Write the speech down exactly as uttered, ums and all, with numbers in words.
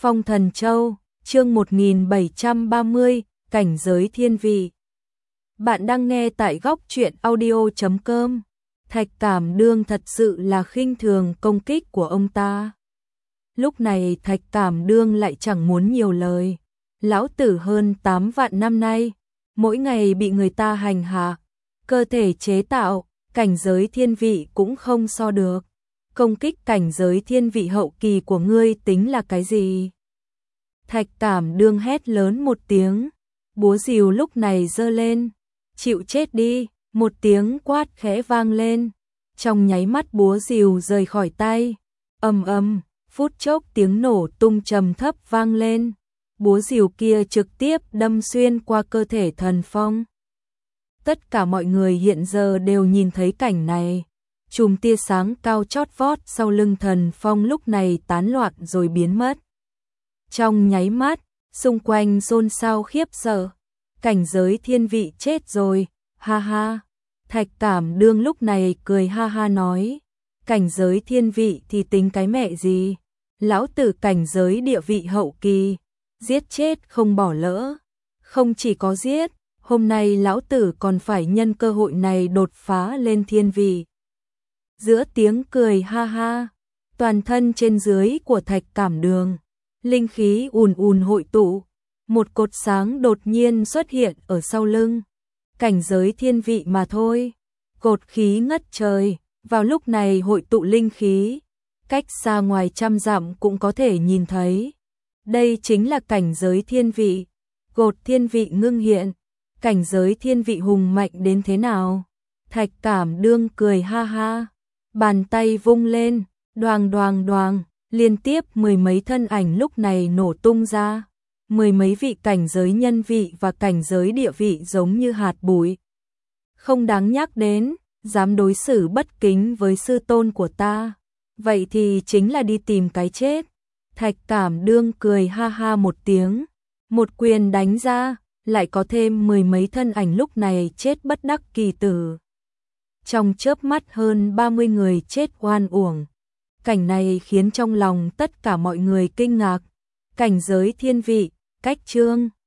Phong Thần Châu, chương một nghìn bảy trăm ba mươi, cảnh giới thiên vị. Bạn đang nghe tại góc truyện audio chấm com. Thạch Cảm Đương thật sự là khinh thường công kích của ông ta. Lúc này Thạch Cảm Đương lại chẳng muốn nhiều lời. Lão tử hơn tám vạn năm nay, mỗi ngày bị người ta hành hạ, cơ thể chế tạo, cảnh giới thiên vị cũng không so được. Công kích cảnh giới thiên vị hậu kỳ của ngươi tính là cái gì? Thạch Cảm Đương hét lớn một tiếng, búa rìu lúc này giơ lên, chịu chết đi, một tiếng quát khẽ vang lên, trong nháy mắt búa rìu rời khỏi tay, ầm ầm, phút chốc tiếng nổ tung trầm thấp vang lên, búa rìu kia trực tiếp đâm xuyên qua cơ thể Thần Phong. Tất cả mọi người hiện giờ đều nhìn thấy cảnh này. Chùm tia sáng cao chót vót sau lưng Thần Phong lúc này tán loạn rồi biến mất. Trong nháy mắt, xung quanh xôn xao khiếp sợ. Cảnh giới thiên vị chết rồi, ha ha. Thạch Cảm Đương lúc này cười ha ha nói, cảnh giới thiên vị thì tính cái mẹ gì. Lão tử cảnh giới địa vị hậu kỳ, giết chết không bỏ lỡ. Không chỉ có giết, hôm nay lão tử còn phải nhân cơ hội này đột phá lên thiên vị. Giữa tiếng cười ha ha, toàn thân trên dưới của Thạch Cảm Đương, linh khí ùn ùn hội tụ, một cột sáng đột nhiên xuất hiện ở sau lưng. Cảnh giới thiên vị mà thôi, cột khí ngất trời, vào lúc này hội tụ linh khí, cách xa ngoài trăm dặm cũng có thể nhìn thấy. Đây chính là cảnh giới thiên vị, cột thiên vị ngưng hiện, cảnh giới thiên vị hùng mạnh đến thế nào? Thạch Cảm Đương cười ha ha. Bàn tay vung lên, đoàng đoàng đoàng, liên tiếp mười mấy thân ảnh lúc này nổ tung ra. Mười mấy vị cảnh giới nhân vị và cảnh giới địa vị giống như hạt bụi. Không đáng nhắc đến, dám đối xử bất kính với sư tôn của ta. Vậy thì chính là đi tìm cái chết. Thạch Cảm Đương cười ha ha một tiếng. Một quyền đánh ra, lại có thêm mười mấy thân ảnh lúc này chết bất đắc kỳ tử. Trong chớp mắt hơn ba mươi người chết oan uổng. Cảnh này khiến trong lòng tất cả mọi người kinh ngạc. Cảnh giới thiên vị, cách chương